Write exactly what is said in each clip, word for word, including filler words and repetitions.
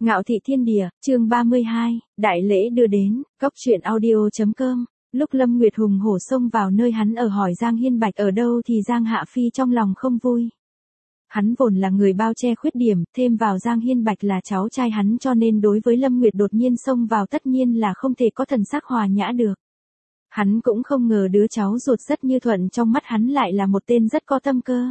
Ngạo thị thiên địa, chương ba mươi hai, đại lễ đưa đến, cốc truyện audio.com. Lúc Lâm Nguyệt hùng hổ xông vào nơi hắn ở hỏi Giang Hiên Bạch ở đâu thì Giang Hạ Phi trong lòng không vui. Hắn vốn là người bao che khuyết điểm, thêm vào Giang Hiên Bạch là cháu trai hắn cho nên đối với Lâm Nguyệt đột nhiên xông vào tất nhiên là không thể có thần sắc hòa nhã được. Hắn cũng không ngờ đứa cháu ruột rất như Thuận trong mắt hắn lại là một tên rất có tâm cơ.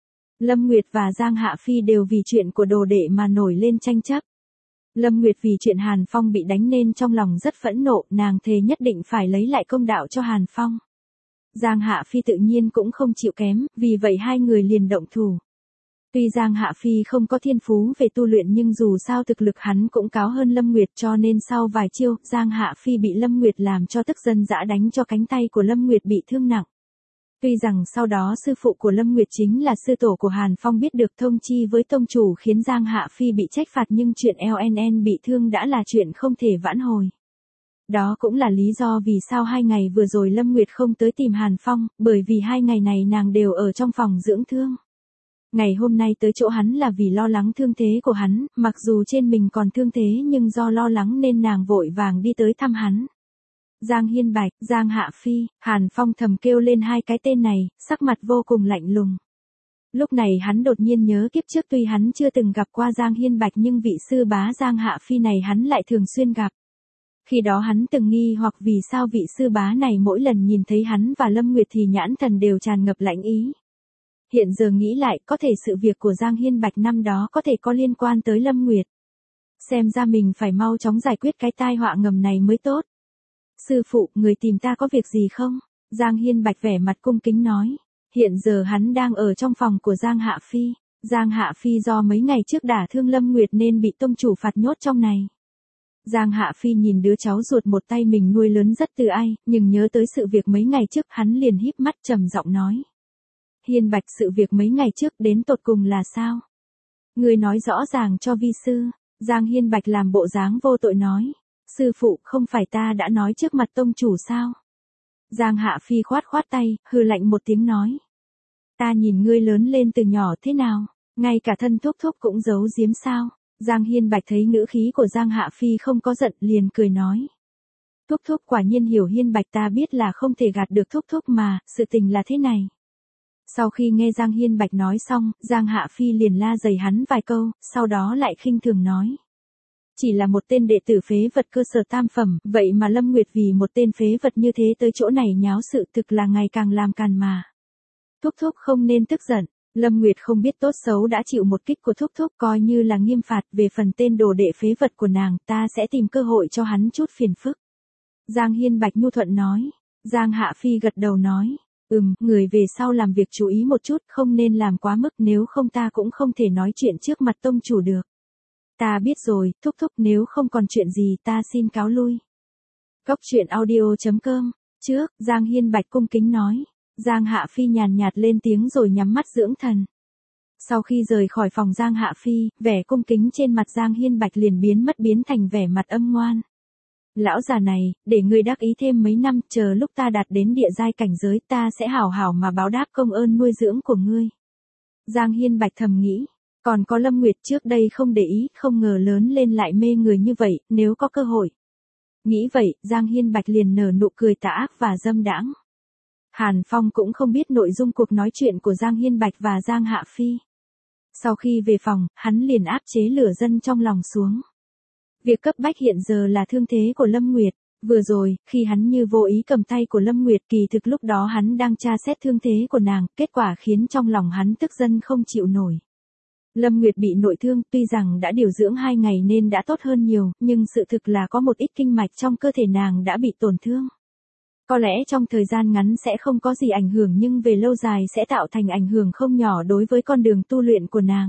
Lâm Nguyệt và Giang Hạ Phi đều vì chuyện của đồ đệ mà nổi lên tranh chấp. Lâm Nguyệt vì chuyện Hàn Phong bị đánh nên trong lòng rất phẫn nộ, nàng thề nhất định phải lấy lại công đạo cho Hàn Phong. Giang Hạ Phi tự nhiên cũng không chịu kém, vì vậy hai người liền động thủ. Tuy Giang Hạ Phi không có thiên phú về tu luyện nhưng dù sao thực lực hắn cũng cao hơn Lâm Nguyệt cho nên sau vài chiêu, Giang Hạ Phi bị Lâm Nguyệt làm cho tức dân dã đánh cho cánh tay của Lâm Nguyệt bị thương nặng. Tuy rằng sau đó sư phụ của Lâm Nguyệt chính là sư tổ của Hàn Phong biết được thông chi với tông chủ khiến Giang Hạ Phi bị trách phạt nhưng chuyện lờ en en bị thương đã là chuyện không thể vãn hồi. Đó cũng là lý do vì sao hai ngày vừa rồi Lâm Nguyệt không tới tìm Hàn Phong, bởi vì hai ngày này nàng đều ở trong phòng dưỡng thương. Ngày hôm nay tới chỗ hắn là vì lo lắng thương thế của hắn, mặc dù trên mình còn thương thế nhưng do lo lắng nên nàng vội vàng đi tới thăm hắn. Giang Hiên Bạch, Giang Hạ Phi, Hàn Phong thầm kêu lên hai cái tên này, sắc mặt vô cùng lạnh lùng. Lúc này hắn đột nhiên nhớ kiếp trước tuy hắn chưa từng gặp qua Giang Hiên Bạch nhưng vị sư bá Giang Hạ Phi này hắn lại thường xuyên gặp. Khi đó hắn từng nghi hoặc vì sao vị sư bá này mỗi lần nhìn thấy hắn và Lâm Nguyệt thì nhãn thần đều tràn ngập lãnh ý. Hiện giờ nghĩ lại có thể sự việc của Giang Hiên Bạch năm đó có thể có liên quan tới Lâm Nguyệt. Xem ra mình phải mau chóng giải quyết cái tai họa ngầm này mới tốt. Sư phụ, người tìm ta có việc gì không? Giang Hiên Bạch vẻ mặt cung kính nói. Hiện giờ hắn đang ở trong phòng của Giang Hạ Phi. Giang Hạ Phi do mấy ngày trước đả thương Lâm Nguyệt nên bị tông chủ phạt nhốt trong này. Giang Hạ Phi nhìn đứa cháu ruột một tay mình nuôi lớn rất từ ai, nhưng nhớ tới sự việc mấy ngày trước hắn liền híp mắt trầm giọng nói. Hiên Bạch, sự việc mấy ngày trước đến tột cùng là sao? Người nói rõ ràng cho vi sư. Giang Hiên Bạch làm bộ dáng vô tội nói. Sư phụ, không phải ta đã nói trước mặt tông chủ sao? Giang Hạ Phi khoát khoát tay, hừ lạnh một tiếng nói. Ta nhìn ngươi lớn lên từ nhỏ thế nào, ngay cả thân thúc thúc cũng giấu giếm sao? Giang Hiên Bạch thấy ngữ khí của Giang Hạ Phi không có giận liền cười nói. Thúc thúc quả nhiên hiểu Hiên Bạch, ta biết là không thể gạt được thúc thúc mà, sự tình là thế này. Sau khi nghe Giang Hiên Bạch nói xong, Giang Hạ Phi liền la dày hắn vài câu, sau đó lại khinh thường nói. Chỉ là một tên đệ tử phế vật cơ sở tam phẩm, vậy mà Lâm Nguyệt vì một tên phế vật như thế tới chỗ này nháo sự thực là ngày càng làm càn mà. Thúc thúc không nên tức giận, Lâm Nguyệt không biết tốt xấu đã chịu một kích của thúc thúc coi như là nghiêm phạt, về phần tên đồ đệ phế vật của nàng ta sẽ tìm cơ hội cho hắn chút phiền phức. Giang Hiên Bạch nhu thuận nói. Giang Hạ Phi gật đầu nói. Ừm, người về sau làm việc chú ý một chút, không nên làm quá mức nếu không ta cũng không thể nói chuyện trước mặt tông chủ được. Ta biết rồi, thúc thúc, nếu không còn chuyện gì ta xin cáo lui. Cốc truyện audio.com. Trước, Giang Hiên Bạch cung kính nói. Giang Hạ Phi nhàn nhạt lên tiếng rồi nhắm mắt dưỡng thần. Sau khi rời khỏi phòng Giang Hạ Phi, vẻ cung kính trên mặt Giang Hiên Bạch liền biến mất biến thành vẻ mặt âm ngoan. Lão già này, để ngươi đắc ý thêm mấy năm, chờ lúc ta đạt đến địa giai cảnh giới ta sẽ hảo hảo mà báo đáp công ơn nuôi dưỡng của ngươi. Giang Hiên Bạch thầm nghĩ. Còn có Lâm Nguyệt trước đây không để ý, không ngờ lớn lên lại mê người như vậy, nếu có cơ hội. Nghĩ vậy, Giang Hiên Bạch liền nở nụ cười tà ác và dâm đãng. Hàn Phong cũng không biết nội dung cuộc nói chuyện của Giang Hiên Bạch và Giang Hạ Phi. Sau khi về phòng, hắn liền áp chế lửa giận trong lòng xuống. Việc cấp bách hiện giờ là thương thế của Lâm Nguyệt. Vừa rồi, khi hắn như vô ý cầm tay của Lâm Nguyệt kỳ thực lúc đó hắn đang tra xét thương thế của nàng, kết quả khiến trong lòng hắn tức giận không chịu nổi. Lâm Nguyệt bị nội thương, tuy rằng đã điều dưỡng hai ngày nên đã tốt hơn nhiều, nhưng sự thực là có một ít kinh mạch trong cơ thể nàng đã bị tổn thương. Có lẽ trong thời gian ngắn sẽ không có gì ảnh hưởng nhưng về lâu dài sẽ tạo thành ảnh hưởng không nhỏ đối với con đường tu luyện của nàng.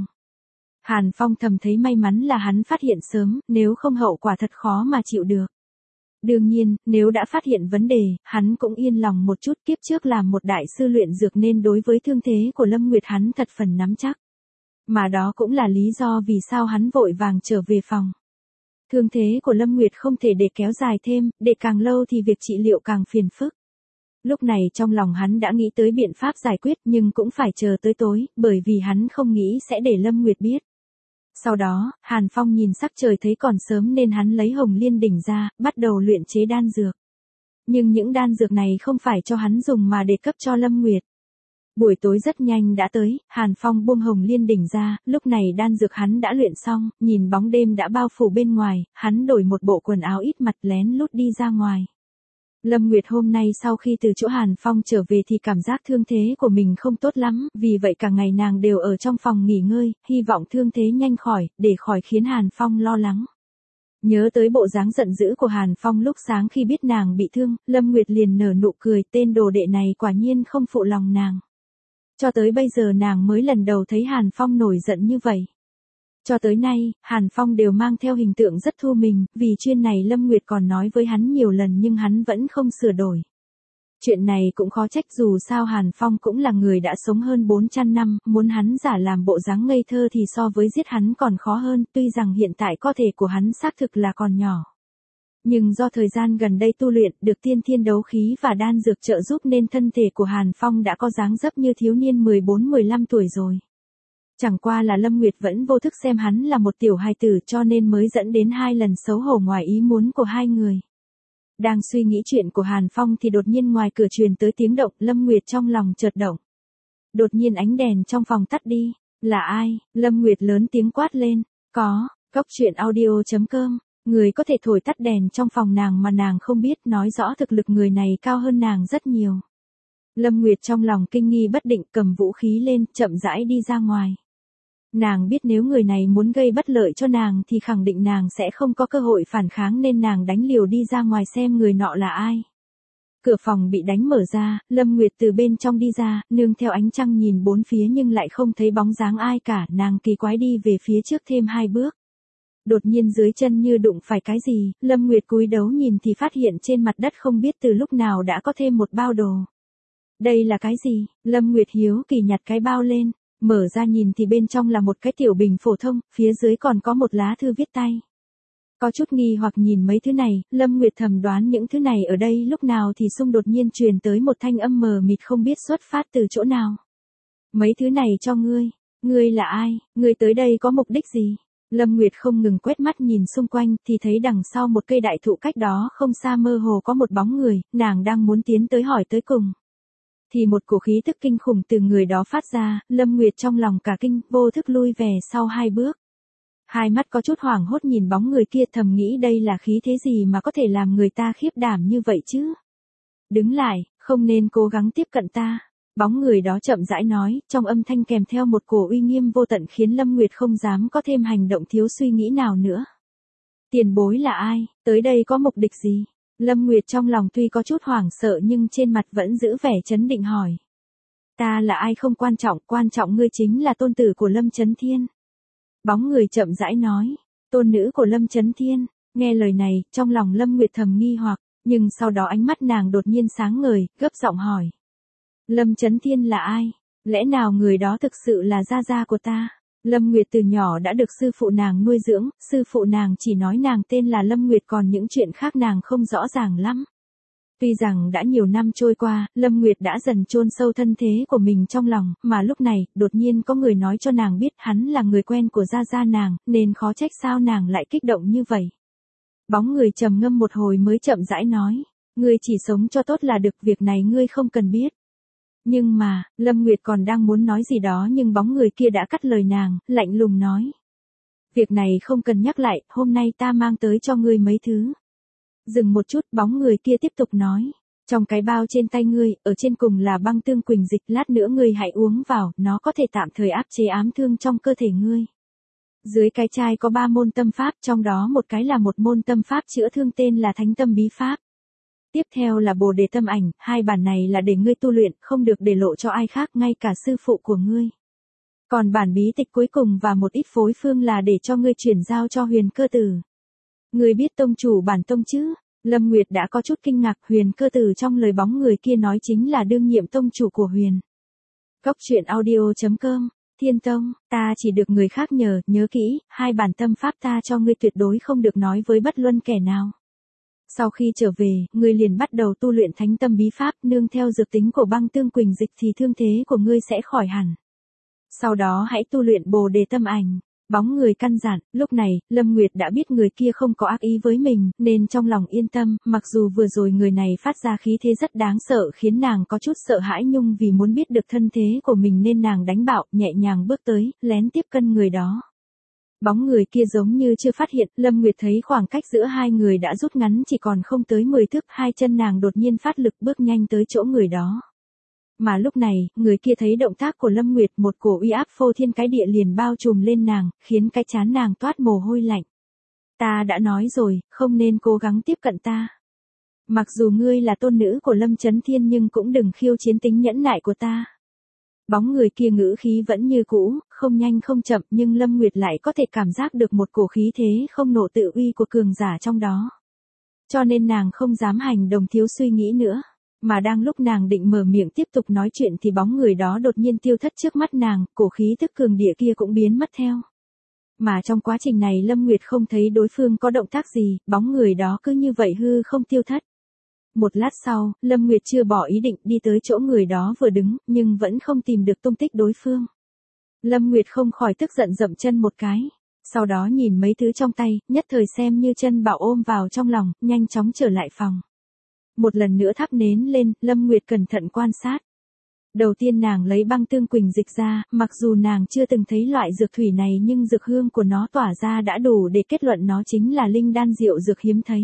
Hàn Phong thầm thấy may mắn là hắn phát hiện sớm, nếu không hậu quả thật khó mà chịu được. Đương nhiên, nếu đã phát hiện vấn đề, hắn cũng yên lòng một chút, kiếp trước làm một đại sư luyện dược nên đối với thương thế của Lâm Nguyệt hắn thật phần nắm chắc. Mà đó cũng là lý do vì sao hắn vội vàng trở về phòng. Thương thế của Lâm Nguyệt không thể để kéo dài thêm, để càng lâu thì việc trị liệu càng phiền phức. Lúc này trong lòng hắn đã nghĩ tới biện pháp giải quyết nhưng cũng phải chờ tới tối, bởi vì hắn không nghĩ sẽ để Lâm Nguyệt biết. Sau đó, Hàn Phong nhìn sắc trời thấy còn sớm nên hắn lấy Hồng Liên đỉnh ra, bắt đầu luyện chế đan dược. Nhưng những đan dược này không phải cho hắn dùng mà để cấp cho Lâm Nguyệt. Buổi tối rất nhanh đã tới, Hàn Phong buông Hồng Liên đỉnh ra, lúc này đan dược hắn đã luyện xong, nhìn bóng đêm đã bao phủ bên ngoài, hắn đổi một bộ quần áo ít mặt lén lút đi ra ngoài. Lâm Nguyệt hôm nay sau khi từ chỗ Hàn Phong trở về thì cảm giác thương thế của mình không tốt lắm, vì vậy cả ngày nàng đều ở trong phòng nghỉ ngơi, hy vọng thương thế nhanh khỏi, để khỏi khiến Hàn Phong lo lắng. Nhớ tới bộ dáng giận dữ của Hàn Phong lúc sáng khi biết nàng bị thương, Lâm Nguyệt liền nở nụ cười, tên đồ đệ này quả nhiên không phụ lòng nàng. Cho tới bây giờ nàng mới lần đầu thấy Hàn Phong nổi giận như vậy. Cho tới nay, Hàn Phong đều mang theo hình tượng rất thu mình, vì chuyện này Lâm Nguyệt còn nói với hắn nhiều lần nhưng hắn vẫn không sửa đổi. Chuyện này cũng khó trách, dù sao Hàn Phong cũng là người đã sống hơn bốn trăm năm, muốn hắn giả làm bộ dáng ngây thơ thì so với giết hắn còn khó hơn, tuy rằng hiện tại cơ thể của hắn xác thực là còn nhỏ. Nhưng do thời gian gần đây tu luyện được tiên thiên đấu khí và đan dược trợ giúp nên thân thể của Hàn Phong đã có dáng dấp như thiếu niên mười bốn mười lăm tuổi rồi. Chẳng qua là Lâm Nguyệt vẫn vô thức xem hắn là một tiểu hài tử cho nên mới dẫn đến hai lần xấu hổ ngoài ý muốn của hai người. Đang suy nghĩ chuyện của Hàn Phong thì đột nhiên ngoài cửa truyền tới tiếng động, Lâm Nguyệt trong lòng chợt động. Đột nhiên ánh đèn trong phòng tắt đi. Là ai? Lâm Nguyệt lớn tiếng quát lên. Có, Cốc Truyện Audio chấm com. Người có thể thổi tắt đèn trong phòng nàng mà nàng không biết, nói rõ thực lực người này cao hơn nàng rất nhiều. Lâm Nguyệt trong lòng kinh nghi bất định, cầm vũ khí lên, chậm rãi đi ra ngoài. Nàng biết nếu người này muốn gây bất lợi cho nàng thì khẳng định nàng sẽ không có cơ hội phản kháng nên nàng đánh liều đi ra ngoài xem người nọ là ai. Cửa phòng bị đánh mở ra, Lâm Nguyệt từ bên trong đi ra, nương theo ánh trăng nhìn bốn phía nhưng lại không thấy bóng dáng ai cả, nàng kỳ quái đi về phía trước thêm hai bước. Đột nhiên dưới chân như đụng phải cái gì, Lâm Nguyệt cúi đầu nhìn thì phát hiện trên mặt đất không biết từ lúc nào đã có thêm một bao đồ. Đây là cái gì? Lâm Nguyệt hiếu kỳ nhặt cái bao lên, mở ra nhìn thì bên trong là một cái tiểu bình phổ thông, phía dưới còn có một lá thư viết tay. Có chút nghi hoặc nhìn mấy thứ này, Lâm Nguyệt thầm đoán những thứ này ở đây lúc nào thì xung đột nhiên truyền tới một thanh âm mờ mịt không biết xuất phát từ chỗ nào. Mấy thứ này cho ngươi, ngươi là ai, ngươi tới đây có mục đích gì? Lâm Nguyệt không ngừng quét mắt nhìn xung quanh thì thấy đằng sau một cây đại thụ cách đó không xa mơ hồ có một bóng người, nàng đang muốn tiến tới hỏi tới cùng. Thì một cổ khí tức kinh khủng từ người đó phát ra, Lâm Nguyệt trong lòng cả kinh, vô thức lui về sau hai bước. Hai mắt có chút hoảng hốt nhìn bóng người kia, thầm nghĩ đây là khí thế gì mà có thể làm người ta khiếp đảm như vậy chứ? Đứng lại, không nên cố gắng tiếp cận ta. Bóng người đó chậm rãi nói, trong âm thanh kèm theo một cổ uy nghiêm vô tận khiến Lâm Nguyệt không dám có thêm hành động thiếu suy nghĩ nào nữa. Tiền bối là ai, tới đây có mục đích gì? Lâm Nguyệt trong lòng tuy có chút hoảng sợ nhưng trên mặt vẫn giữ vẻ trấn định hỏi. Ta là ai không quan trọng, quan trọng ngươi chính là tôn tử của Lâm Chấn Thiên. Bóng người chậm rãi nói, tôn nữ của Lâm Chấn Thiên. Nghe lời này, trong lòng Lâm Nguyệt thầm nghi hoặc, nhưng sau đó ánh mắt nàng đột nhiên sáng ngời, gấp giọng hỏi. Lâm Chấn Thiên là ai? Lẽ nào người đó thực sự là gia gia của ta? Lâm Nguyệt từ nhỏ đã được sư phụ nàng nuôi dưỡng, sư phụ nàng chỉ nói nàng tên là Lâm Nguyệt còn những chuyện khác nàng không rõ ràng lắm. Tuy rằng đã nhiều năm trôi qua, Lâm Nguyệt đã dần chôn sâu thân thế của mình trong lòng, mà lúc này, đột nhiên có người nói cho nàng biết hắn là người quen của gia gia nàng, nên khó trách sao nàng lại kích động như vậy. Bóng người trầm ngâm một hồi mới chậm rãi nói, ngươi chỉ sống cho tốt là được, việc này ngươi không cần biết. Nhưng mà, Lâm Nguyệt còn đang muốn nói gì đó nhưng bóng người kia đã cắt lời nàng, lạnh lùng nói. Việc này không cần nhắc lại, hôm nay ta mang tới cho ngươi mấy thứ. Dừng một chút, bóng người kia tiếp tục nói. Trong cái bao trên tay ngươi, ở trên cùng là băng tương quỳnh dịch, lát nữa ngươi hãy uống vào, nó có thể tạm thời áp chế ám thương trong cơ thể ngươi. Dưới cái chai có ba môn tâm pháp, trong đó một cái là một môn tâm pháp chữa thương tên là Thánh Tâm Bí Pháp. Tiếp theo là Bồ Đề Tâm Ảnh, hai bản này là để ngươi tu luyện, không được để lộ cho ai khác, ngay cả sư phụ của ngươi. Còn bản bí tịch cuối cùng và một ít phối phương là để cho ngươi chuyển giao cho Huyền Cơ Tử. Ngươi biết tông chủ bản tông chứ? Lâm Nguyệt đã có chút kinh ngạc, Huyền Cơ Tử trong lời bóng người kia nói chính là đương nhiệm tông chủ của Huyền. Cốc Truyện Audio chấm com, Thiên Tông, ta chỉ được người khác nhờ, nhớ kỹ, hai bản tâm pháp ta cho ngươi tuyệt đối không được nói với bất luân kẻ nào. Sau khi trở về, ngươi liền bắt đầu tu luyện Thánh Tâm Bí Pháp, nương theo dược tính của băng tương quỳnh dịch thì thương thế của ngươi sẽ khỏi hẳn. Sau đó hãy tu luyện Bồ Đề Tâm Ảnh. Bóng người căn dặn, lúc này, Lâm Nguyệt đã biết người kia không có ác ý với mình, nên trong lòng yên tâm, mặc dù vừa rồi người này phát ra khí thế rất đáng sợ khiến nàng có chút sợ hãi nhưng vì muốn biết được thân thế của mình nên nàng đánh bạo, nhẹ nhàng bước tới, lén tiếp cận người đó. Bóng người kia giống như chưa phát hiện, Lâm Nguyệt thấy khoảng cách giữa hai người đã rút ngắn chỉ còn không tới mười thước, hai chân nàng đột nhiên phát lực bước nhanh tới chỗ người đó. Mà lúc này, người kia thấy động tác của Lâm Nguyệt, một cổ uy áp phô thiên cái địa liền bao trùm lên nàng, khiến cái trán nàng toát mồ hôi lạnh. Ta đã nói rồi, không nên cố gắng tiếp cận ta. Mặc dù ngươi là tôn nữ của Lâm Chấn Thiên nhưng cũng đừng khiêu chiến tính nhẫn nại của ta. Bóng người kia ngữ khí vẫn như cũ, không nhanh không chậm nhưng Lâm Nguyệt lại có thể cảm giác được một cổ khí thế không nổ tự uy của cường giả trong đó. Cho nên nàng không dám hành động thiếu suy nghĩ nữa. Mà đang lúc nàng định mở miệng tiếp tục nói chuyện thì bóng người đó đột nhiên tiêu thất trước mắt nàng, cổ khí tức cường địa kia cũng biến mất theo. Mà trong quá trình này Lâm Nguyệt không thấy đối phương có động tác gì, bóng người đó cứ như vậy hư không tiêu thất. Một lát sau, Lâm Nguyệt chưa bỏ ý định đi tới chỗ người đó vừa đứng, nhưng vẫn không tìm được tung tích đối phương. Lâm Nguyệt không khỏi tức giận dậm chân một cái. Sau đó nhìn mấy thứ trong tay, nhất thời xem như chân bảo ôm vào trong lòng, nhanh chóng trở lại phòng. Một lần nữa thắp nến lên, Lâm Nguyệt cẩn thận quan sát. Đầu tiên nàng lấy băng tương quỳnh dịch ra, mặc dù nàng chưa từng thấy loại dược thủy này nhưng dược hương của nó tỏa ra đã đủ để kết luận nó chính là linh đan diệu dược hiếm thấy.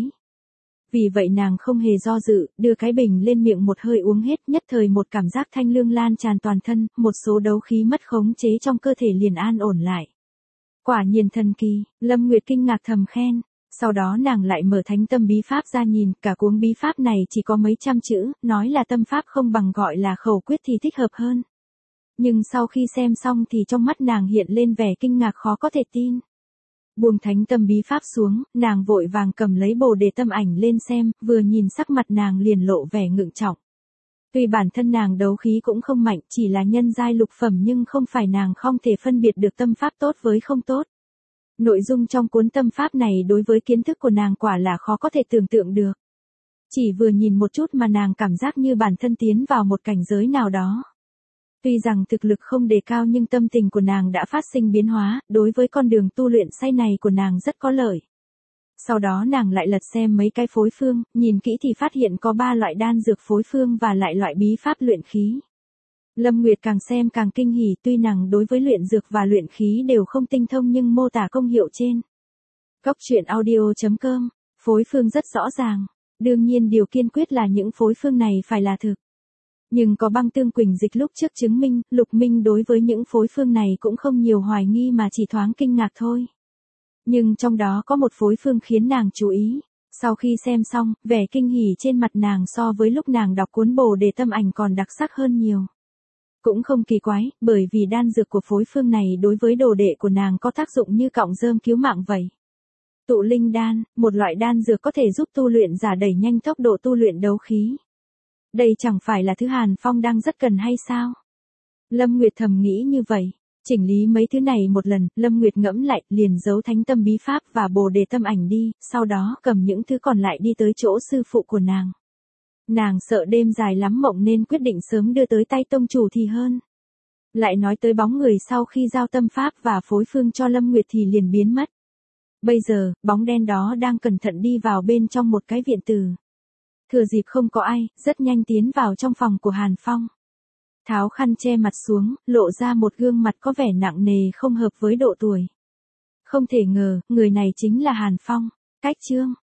Vì vậy nàng không hề do dự, đưa cái bình lên miệng một hơi uống hết, nhất thời một cảm giác thanh lương lan tràn toàn thân, một số đấu khí mất khống chế trong cơ thể liền an ổn lại. Quả nhiên thần kỳ, Lâm Nguyệt kinh ngạc thầm khen. Sau đó nàng lại mở thánh tâm bí pháp ra nhìn, cả cuốn bí pháp này chỉ có mấy trăm chữ, nói là tâm pháp không bằng gọi là khẩu quyết thì thích hợp hơn. Nhưng sau khi xem xong thì trong mắt nàng hiện lên vẻ kinh ngạc khó có thể tin. Buông thánh tâm bí pháp xuống, nàng vội vàng cầm lấy bồ đề tâm ảnh lên xem, vừa nhìn sắc mặt nàng liền lộ vẻ ngượng trọng. Tuy bản thân nàng đấu khí cũng không mạnh, chỉ là nhân giai lục phẩm nhưng không phải nàng không thể phân biệt được tâm pháp tốt với không tốt. Nội dung trong cuốn tâm pháp này đối với kiến thức của nàng quả là khó có thể tưởng tượng được. Chỉ vừa nhìn một chút mà nàng cảm giác như bản thân tiến vào một cảnh giới nào đó. Tuy rằng thực lực không đề cao nhưng tâm tình của nàng đã phát sinh biến hóa, đối với con đường tu luyện say này của nàng rất có lợi. Sau đó nàng lại lật xem mấy cái phối phương, nhìn kỹ thì phát hiện có ba loại đan dược phối phương và lại loại bí pháp luyện khí. Lâm Nguyệt càng xem càng kinh hỉ, tuy nàng đối với luyện dược và luyện khí đều không tinh thông nhưng mô tả công hiệu trên Cốc truyện audio chấm com, phối phương rất rõ ràng. Đương nhiên điều kiên quyết là những phối phương này phải là thực. Nhưng có băng tương quỳnh dịch lúc trước chứng minh, Lục Minh đối với những phối phương này cũng không nhiều hoài nghi mà chỉ thoáng kinh ngạc thôi. Nhưng trong đó có một phối phương khiến nàng chú ý. Sau khi xem xong, vẻ kinh hỉ trên mặt nàng so với lúc nàng đọc cuốn bồ đề tâm ảnh còn đặc sắc hơn nhiều. Cũng không kỳ quái, bởi vì đan dược của phối phương này đối với đồ đệ của nàng có tác dụng như cọng rơm cứu mạng vậy. Tụ linh đan, một loại đan dược có thể giúp tu luyện giả đẩy nhanh tốc độ tu luyện đấu khí. Đây chẳng phải là thứ Hàn Phong đang rất cần hay sao? Lâm Nguyệt thầm nghĩ như vậy. Chỉnh lý mấy thứ này một lần, Lâm Nguyệt ngẫm lại, liền giấu thánh tâm bí pháp và bồ đề tâm ảnh đi, sau đó cầm những thứ còn lại đi tới chỗ sư phụ của nàng. Nàng sợ đêm dài lắm mộng nên quyết định sớm đưa tới tay tông chủ thì hơn. Lại nói tới bóng người sau khi giao tâm pháp và phối phương cho Lâm Nguyệt thì liền biến mất. Bây giờ, bóng đen đó đang cẩn thận đi vào bên trong một cái viện tử. Thừa dịp không có ai, rất nhanh tiến vào trong phòng của Hàn Phong. Tháo khăn che mặt xuống, lộ ra một gương mặt có vẻ nặng nề không hợp với độ tuổi. Không thể ngờ, người này chính là Hàn Phong. Cách chương